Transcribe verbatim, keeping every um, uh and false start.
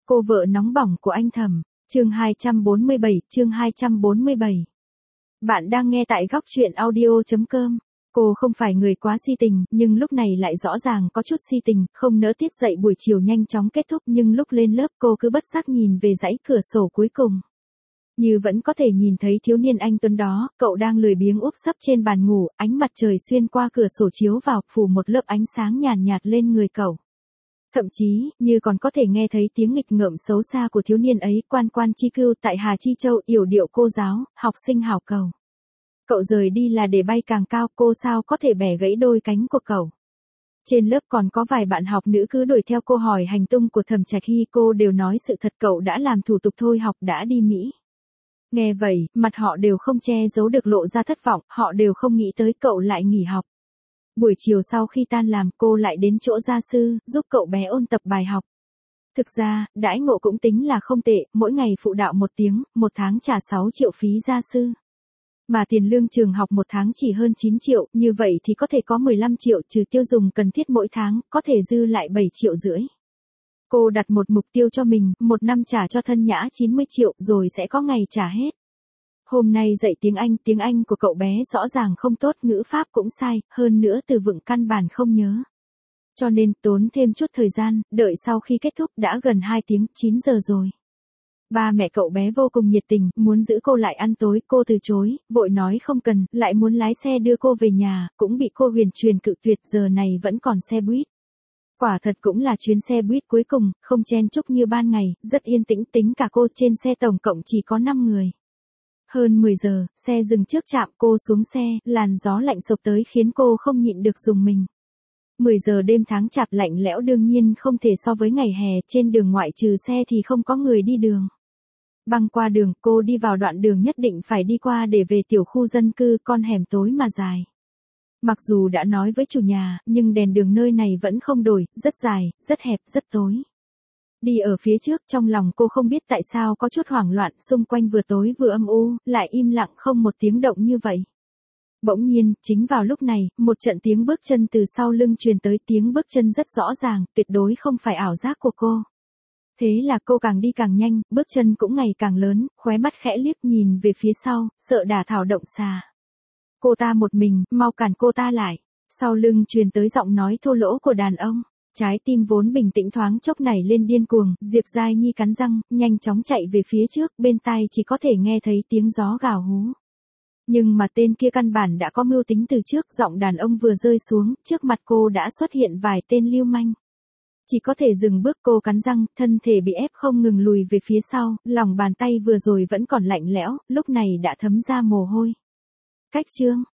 Cô vợ nóng bỏng của anh Thẩm, chương hai trăm bốn mươi bảy, chương hai trăm bốn mươi bảy. Bạn đang nghe tại góc truyện audio chấm com. Cô không phải người quá si tình, nhưng lúc này lại rõ ràng có chút si tình, không nỡ tiết dậy buổi chiều nhanh chóng kết thúc, nhưng lúc lên lớp cô cứ bất giác nhìn về dãy cửa sổ cuối cùng. Như vẫn có thể nhìn thấy thiếu niên anh tuấn đó, cậu đang lười biếng úp sấp trên bàn ngủ, ánh mặt trời xuyên qua cửa sổ chiếu vào, phủ một lớp ánh sáng nhàn nhạt, nhạt lên người cậu. Thậm chí, như còn có thể nghe thấy tiếng nghịch ngợm xấu xa của thiếu niên ấy, quan quan chi cưu tại Hà Chi Châu, yểu điệu cô giáo, học sinh hảo cầu. Cậu rời đi là để bay càng cao, cô sao có thể bẻ gãy đôi cánh của cậu. Trên lớp còn có vài bạn học nữ cứ đuổi theo cô hỏi hành tung của Thẩm Trạch Hy, cô đều nói sự thật, cậu đã làm thủ tục thôi học, đã đi Mỹ. Nghe vậy, mặt họ đều không che giấu được lộ ra thất vọng, họ đều không nghĩ tới cậu lại nghỉ học. Buổi chiều sau khi tan làm, cô lại đến chỗ gia sư, giúp cậu bé ôn tập bài học. Thực ra, đãi ngộ cũng tính là không tệ, mỗi ngày phụ đạo một tiếng, một tháng trả sáu triệu phí gia sư. Mà tiền lương trường học một tháng chỉ hơn chín triệu, như vậy thì có thể có mười lăm triệu trừ tiêu dùng cần thiết mỗi tháng, có thể dư lại bảy triệu rưỡi. Cô đặt một mục tiêu cho mình, một năm trả cho thân nhã chín mươi triệu, rồi sẽ có ngày trả hết. Hôm nay dạy tiếng Anh, tiếng Anh của cậu bé rõ ràng không tốt, ngữ pháp cũng sai, hơn nữa từ vựng căn bản không nhớ. Cho nên, tốn thêm chút thời gian, đợi sau khi kết thúc đã gần hai tiếng, chín giờ rồi. Ba mẹ cậu bé vô cùng nhiệt tình, muốn giữ cô lại ăn tối, cô từ chối, vội nói không cần, lại muốn lái xe đưa cô về nhà, cũng bị cô huyền truyền cự tuyệt, giờ này vẫn còn xe buýt. Quả thật cũng là chuyến xe buýt cuối cùng, không chen chúc như ban ngày, rất yên tĩnh, tính cả cô trên xe tổng cộng chỉ có năm người. Hơn mười giờ, xe dừng trước trạm, cô xuống xe, làn gió lạnh sộc tới khiến cô không nhịn được rùng mình. mười giờ đêm tháng chạp lạnh lẽo đương nhiên không thể so với ngày hè, trên đường ngoại trừ xe thì không có người đi đường. Băng qua đường, cô đi vào đoạn đường nhất định phải đi qua để về tiểu khu dân cư, con hẻm tối mà dài. Mặc dù đã nói với chủ nhà, nhưng đèn đường nơi này vẫn không đổi, rất dài, rất hẹp, rất tối. Đi ở phía trước, trong lòng cô không biết tại sao có chút hoảng loạn, xung quanh vừa tối vừa âm u, lại im lặng không một tiếng động như vậy. Bỗng nhiên, chính vào lúc này, một trận tiếng bước chân từ sau lưng truyền tới, tiếng bước chân rất rõ ràng, tuyệt đối không phải ảo giác của cô. Thế là cô càng đi càng nhanh, bước chân cũng ngày càng lớn, khóe mắt khẽ liếc nhìn về phía sau, sợ đả thảo động xà. Cô ta một mình, mau cản cô ta lại. Sau lưng truyền tới giọng nói thô lỗ của đàn ông. Trái tim vốn bình tĩnh thoáng chốc nảy lên điên cuồng, Diệp Giai Nhi cắn răng, nhanh chóng chạy về phía trước, bên tai chỉ có thể nghe thấy tiếng gió gào hú. Nhưng mà tên kia căn bản đã có mưu tính từ trước, giọng đàn ông vừa rơi xuống, trước mặt cô đã xuất hiện vài tên lưu manh. Chỉ có thể dừng bước, cô cắn răng, thân thể bị ép không ngừng lùi về phía sau, lòng bàn tay vừa rồi vẫn còn lạnh lẽo, lúc này đã thấm ra mồ hôi. Cách chương